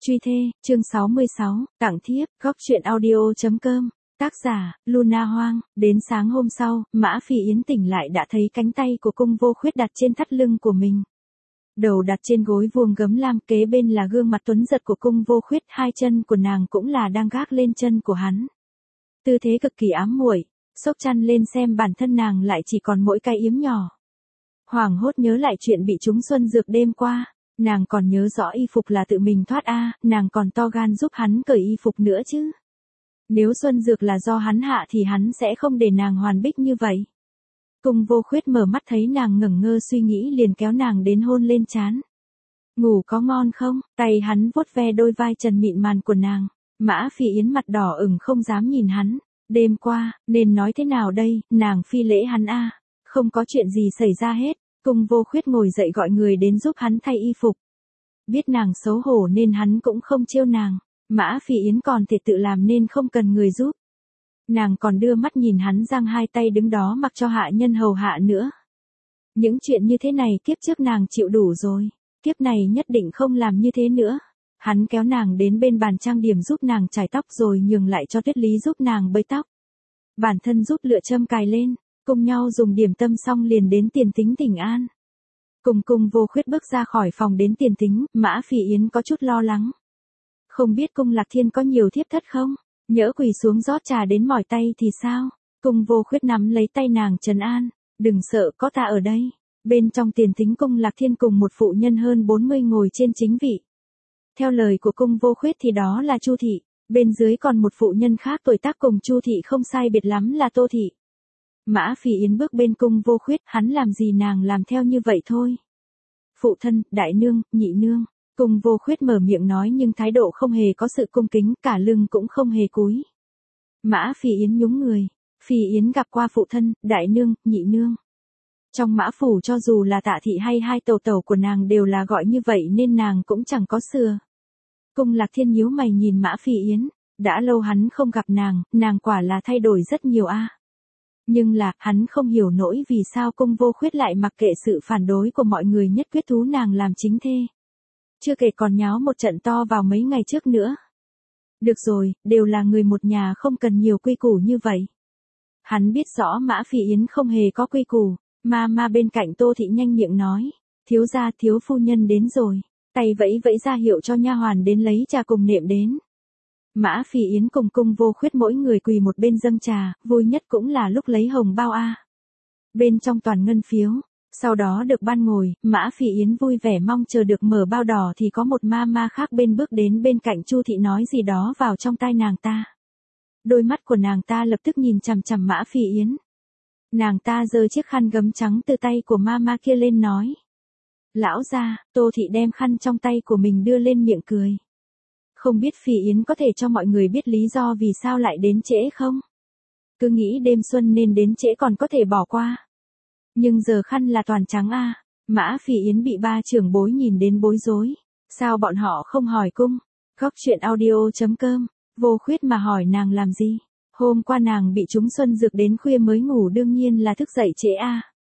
Truy thê, chương 66, tặng thiếp, góc truyện audio.com, tác giả, Luna Hoang. Đến sáng hôm sau, Mã Phi Yến tỉnh lại đã thấy cánh tay của Cung Vô Khuyết đặt trên thắt lưng của mình. Đầu đặt trên gối vuông gấm lam, kế bên là gương mặt tuấn giật của Cung Vô Khuyết, hai chân của nàng cũng là đang gác lên chân của hắn. Tư thế cực kỳ ám muội, xốc chăn lên xem bản thân nàng lại chỉ còn mỗi cái yếm nhỏ. Hoảng hốt nhớ lại chuyện bị trúng xuân dược đêm qua. Nàng còn nhớ rõ y phục là tự mình thoát nàng còn to gan giúp hắn cởi y phục nữa chứ. Nếu xuân dược là do hắn hạ thì hắn sẽ không để nàng hoàn bích như vậy. Cung Vô Khuyết mở mắt thấy nàng ngẩn ngơ suy nghĩ liền kéo nàng đến hôn lên trán. Ngủ có ngon không? Tay hắn vuốt ve đôi vai trần mịn màn của nàng. Mã Phi Yến mặt đỏ ửng không dám nhìn hắn. Đêm qua, nên nói thế nào đây, nàng phi lễ hắn Không có chuyện gì xảy ra hết. Cung Vô Khuyết ngồi dậy gọi người đến giúp hắn thay y phục. Biết nàng xấu hổ nên hắn cũng không trêu nàng. Mã Phi Yến còn thể tự làm nên không cần người giúp. Nàng còn đưa mắt nhìn hắn giang hai tay đứng đó mặc cho hạ nhân hầu hạ nữa. Những chuyện như thế này kiếp trước nàng chịu đủ rồi. Kiếp này nhất định không làm như thế nữa. Hắn kéo nàng đến bên bàn trang điểm giúp nàng chải tóc rồi nhường lại cho Tuyết Lý giúp nàng bới tóc. Bản thân giúp lựa châm cài lên. Cùng nhau dùng điểm tâm xong liền đến Tiền Tính thỉnh an. Cung Vô Khuyết bước ra khỏi phòng đến Tiền Tính, Mã Phi Yến có chút lo lắng. Không biết Cung Lạc Thiên có nhiều thiếp thất không? Nhỡ quỳ xuống rót trà đến mỏi tay thì sao? Cung Vô Khuyết nắm lấy tay nàng trấn an. Đừng sợ, có ta ở đây. Bên trong Tiền Tính Cung Lạc Thiên cùng một phụ nhân hơn 40 ngồi trên chính vị. Theo lời của Cung Vô Khuyết thì đó là Chu Thị. Bên dưới còn một phụ nhân khác tuổi tác cùng Chu Thị không sai biệt lắm là Tô Thị. Mã Phi Yến bước bên Cung Vô Khuyết, hắn làm gì nàng làm theo như vậy thôi. Phụ thân, đại nương, nhị nương. Cung Vô Khuyết mở miệng nói nhưng thái độ không hề có sự cung kính, cả lưng cũng không hề cúi. Mã Phi Yến nhúng người. Phi Yến gặp qua phụ thân, đại nương, nhị nương. Trong Mã phủ cho dù là Tạ Thị hay hai tẩu tẩu của nàng đều là gọi như vậy nên nàng cũng chẳng có xưa. Cung Lạc Thiên nhíu mày nhìn Mã Phi Yến. Đã lâu hắn không gặp nàng quả là thay đổi rất nhiều Nhưng là, hắn không hiểu nổi vì sao Cung Vô Khuyết lại mặc kệ sự phản đối của mọi người nhất quyết thú nàng làm chính thê. Chưa kể còn nháo một trận to vào mấy ngày trước nữa. Được rồi, đều là người một nhà không cần nhiều quy củ như vậy. Hắn biết rõ Mã Phi Yến không hề có quy củ, mà bên cạnh Tô Thị nhanh miệng nói, thiếu gia thiếu phu nhân đến rồi, tay vẫy vẫy ra hiệu cho nha hoàn đến lấy trà cùng nệm đến. Mã Phi Yến cùng Cung Vô Khuyết mỗi người quỳ một bên dâng trà, vui nhất cũng là lúc lấy hồng bao Bên trong toàn ngân phiếu, sau đó được ban ngồi, Mã Phi Yến vui vẻ mong chờ được mở bao đỏ thì có một ma khác bên bước đến bên cạnh Chu Thị nói gì đó vào trong tai nàng ta. Đôi mắt của nàng ta lập tức nhìn chằm chằm Mã Phi Yến. Nàng ta giơ chiếc khăn gấm trắng từ tay của ma kia lên nói. Lão gia, Tô Thị đem khăn trong tay của mình đưa lên miệng cười. Không biết Phi Yến có thể cho mọi người biết lý do vì sao lại đến trễ không? Cứ nghĩ đêm xuân nên đến trễ còn có thể bỏ qua. Nhưng giờ khăn là toàn trắng Mã Phi Yến bị ba trưởng bối nhìn đến bối rối. Sao bọn họ không hỏi cung? Góc truyện audio.com, Vô Khuyết mà hỏi nàng làm gì? Hôm qua nàng bị trúng xuân dược đến khuya mới ngủ đương nhiên là thức dậy trễ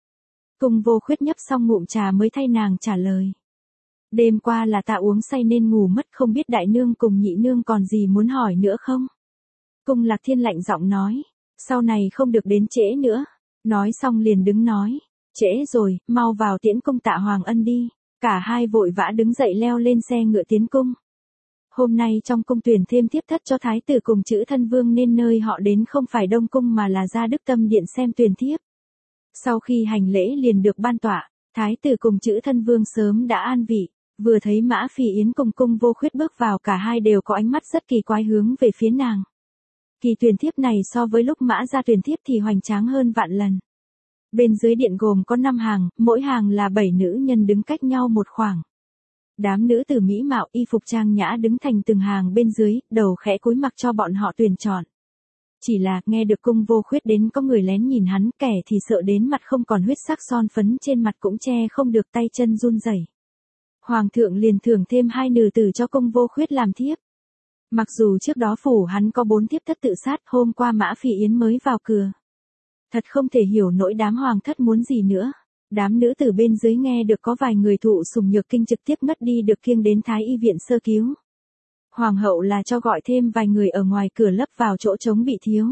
Cung Vô Khuyết nhấp xong ngụm trà mới thay nàng trả lời. Đêm qua là ta uống say nên ngủ mất không biết đại nương cùng nhị nương còn gì muốn hỏi nữa không? Cung Lạc Thiên lạnh giọng nói, sau này không được đến trễ nữa. Nói xong liền đứng nói, trễ rồi, mau vào tiễn cung Tạ Hoàng Ân đi. Cả hai vội vã đứng dậy leo lên xe ngựa tiến cung. Hôm nay trong cung tuyển thêm thiếp thất cho thái tử cùng chữ thân vương nên nơi họ đến không phải Đông Cung mà là ra Đức Tâm Điện xem tuyển thiếp. Sau khi hành lễ liền được ban tọa, thái tử cùng chữ thân vương sớm đã an vị. Vừa thấy Mã Phi Yến cùng Cung Vô Khuyết bước vào cả hai đều có ánh mắt rất kỳ quái hướng về phía nàng. Kỳ tuyển thiếp này so với lúc Mã ra tuyển thiếp thì hoành tráng hơn vạn lần. Bên dưới điện gồm có 5 hàng, mỗi hàng là 7 nữ nhân đứng cách nhau một khoảng. Đám nữ tử mỹ mạo y phục trang nhã đứng thành từng hàng bên dưới, đầu khẽ cúi mặc cho bọn họ tuyển chọn. Chỉ là nghe được Cung Vô Khuyết đến có người lén nhìn hắn, kẻ thì sợ đến mặt không còn huyết sắc son phấn trên mặt cũng che không được tay chân run rẩy. Hoàng thượng liền thưởng thêm 2 nữ tử cho Cung Vô Khuyết làm thiếp. Mặc dù trước đó phủ hắn có 4 thiếp thất tự sát, hôm qua Mã Phi Yến mới vào cửa. Thật không thể hiểu nỗi đám hoàng thất muốn gì nữa. Đám nữ tử bên dưới nghe được có vài người thụ sủng nhược kinh trực tiếp ngất đi được kiêng đến Thái y viện sơ cứu. Hoàng hậu là cho gọi thêm vài người ở ngoài cửa lấp vào chỗ trống bị thiếu.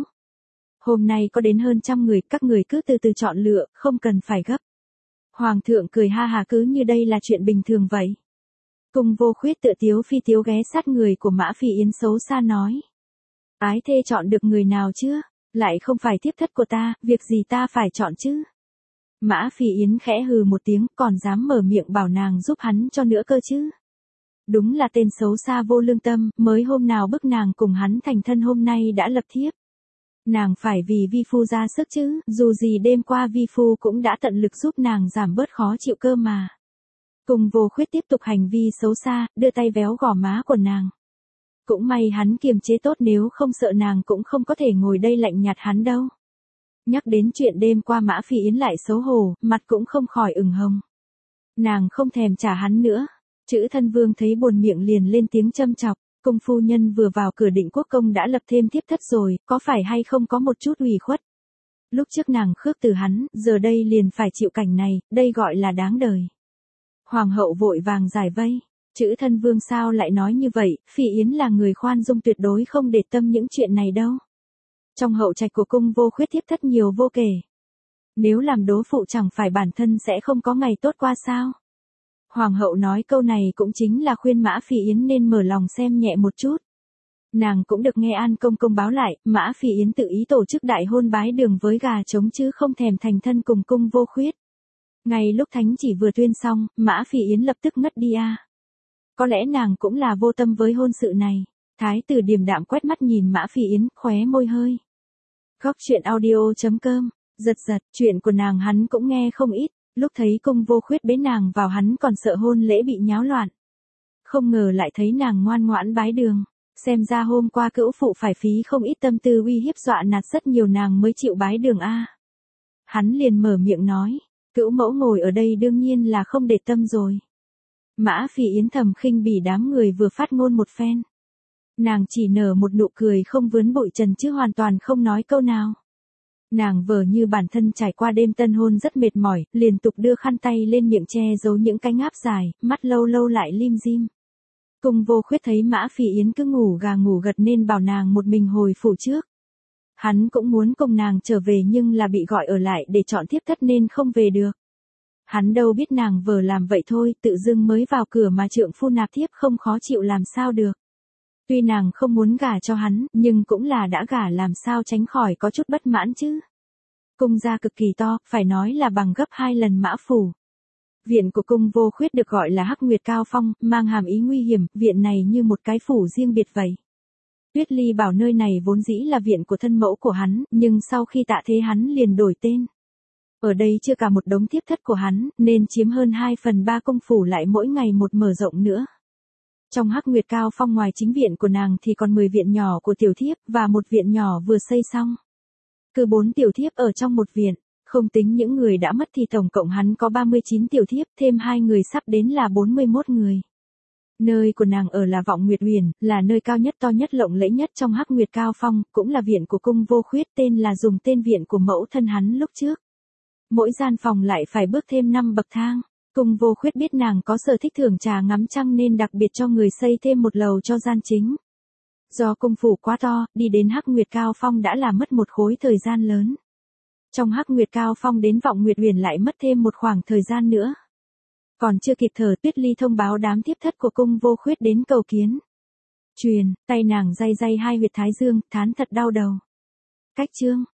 Hôm nay có đến hơn 100 người, các người cứ từ từ chọn lựa, không cần phải gấp. Hoàng thượng cười ha hà cứ như đây là chuyện bình thường vậy. Cung Vô Khuyết tựa tiếu phi tiếu ghé sát người của Mã Phi Yến xấu xa nói. Ái thê chọn được người nào chưa? Lại không phải thiếp thất của ta, việc gì ta phải chọn chứ? Mã Phi Yến khẽ hừ một tiếng, còn dám mở miệng bảo nàng giúp hắn cho nữa cơ chứ? Đúng là tên xấu xa vô lương tâm, mới hôm nào bức nàng cùng hắn thành thân hôm nay đã lập thiếp. Nàng phải vì vi phu ra sức chứ, dù gì đêm qua vi phu cũng đã tận lực giúp nàng giảm bớt khó chịu cơ mà. Cung Vô Khuyết tiếp tục hành vi xấu xa, đưa tay véo gò má của nàng. Cũng may hắn kiềm chế tốt, nếu không sợ nàng cũng không có thể ngồi đây lạnh nhạt hắn đâu. Nhắc đến chuyện đêm qua Mã Phi Yến lại xấu hổ, mặt cũng không khỏi ửng hồng. Nàng không thèm trả hắn nữa. Chữ Thân Vương thấy buồn miệng liền lên tiếng châm chọc. Cung phu nhân vừa vào cửa Định Quốc công đã lập thêm thiếp thất rồi, có phải hay không có một chút ủy khuất? Lúc trước nàng khước từ hắn, giờ đây liền phải chịu cảnh này, đây gọi là đáng đời. Hoàng hậu vội vàng giải vây. Chữ Thân Vương sao lại nói như vậy, Phi Yến là người khoan dung tuyệt đối không để tâm những chuyện này đâu. Trong hậu trạch của Cung Vô Khuyết thiếp thất nhiều vô kể. Nếu làm đố phụ chẳng phải bản thân sẽ không có ngày tốt qua sao? Hoàng hậu nói câu này cũng chính là khuyên Mã Phi Yến nên mở lòng xem nhẹ một chút. Nàng cũng được nghe An Công Công báo lại, Mã Phi Yến tự ý tổ chức đại hôn bái đường với gà trống chứ không thèm thành thân cùng Cung Vô Khuyết. Ngay lúc thánh chỉ vừa tuyên xong, Mã Phi Yến lập tức ngất đi a. Có lẽ nàng cũng là vô tâm với hôn sự này. Thái tử điềm đạm quét mắt nhìn Mã Phi Yến, khóe môi hơi. Góc chuyện audio.com, giật, chuyện của nàng hắn cũng nghe không ít. Lúc thấy Cung Vô Khuyết bế nàng vào hắn còn sợ hôn lễ bị nháo loạn. Không ngờ lại thấy nàng ngoan ngoãn bái đường. Xem ra hôm qua cữu phụ phải phí không ít tâm tư uy hiếp dọa nạt rất nhiều nàng mới chịu bái đường a. Hắn liền mở miệng nói, cữu mẫu ngồi ở đây đương nhiên là không để tâm rồi. Mã Phi Yến thầm khinh bỉ đám người vừa phát ngôn một phen. Nàng chỉ nở một nụ cười không vướn bụi trần chứ hoàn toàn không nói câu nào. Nàng vờ như bản thân trải qua đêm tân hôn rất mệt mỏi, liên tục đưa khăn tay lên miệng che giấu những cái ngáp dài, mắt lâu lâu lại lim dim. Cung Vô Khuyết thấy Mã Phi Yến cứ ngủ gà ngủ gật nên bảo nàng một mình hồi phủ trước. Hắn cũng muốn cùng nàng trở về nhưng là bị gọi ở lại để chọn thiếp thất nên không về được. Hắn đâu biết nàng vờ làm vậy thôi, tự dưng mới vào cửa mà trượng phu nạp thiếp không khó chịu làm sao được. Tuy nàng không muốn gả cho hắn, nhưng cũng là đã gả làm sao tránh khỏi có chút bất mãn chứ. Cung gia cực kỳ to, phải nói là bằng gấp 2 lần Mã phủ. Viện của Cung Vô Khuyết được gọi là Hắc Nguyệt Cao Phong, mang hàm ý nguy hiểm, viện này như một cái phủ riêng biệt vậy. Tuyết Ly bảo nơi này vốn dĩ là viện của thân mẫu của hắn, nhưng sau khi tạ thế hắn liền đổi tên. Ở đây chưa cả một đống thiếp thất của hắn, nên chiếm hơn 2/3 cung phủ lại mỗi ngày một mở rộng nữa. Trong Hắc Nguyệt Cao Phong ngoài chính viện của nàng thì còn 10 viện nhỏ của tiểu thiếp và một viện nhỏ vừa xây xong. Cứ 4 tiểu thiếp ở trong một viện, không tính những người đã mất thì tổng cộng hắn có 39 tiểu thiếp, thêm 2 người sắp đến là 41 người. Nơi của nàng ở là Vọng Nguyệt Uyển, là nơi cao nhất to nhất lộng lẫy nhất trong Hắc Nguyệt Cao Phong, cũng là viện của Cung Vô Khuyết, tên là dùng tên viện của mẫu thân hắn lúc trước. Mỗi gian phòng lại phải bước thêm 5 bậc thang. Cung Vô Khuyết biết nàng có sở thích thưởng trà ngắm trăng nên đặc biệt cho người xây thêm một lầu cho gian chính. Do cung phủ quá to, đi đến Hắc Nguyệt Cao Phong đã là mất một khối thời gian lớn. Trong Hắc Nguyệt Cao Phong đến Vọng Nguyệt Uyển lại mất thêm một khoảng thời gian nữa. Còn chưa kịp thở, Tuyết Ly thông báo đám thiếp thất của Cung Vô Khuyết đến cầu kiến. Truyền, tay nàng day day 2 huyệt thái dương, thán thật đau đầu. Cách chương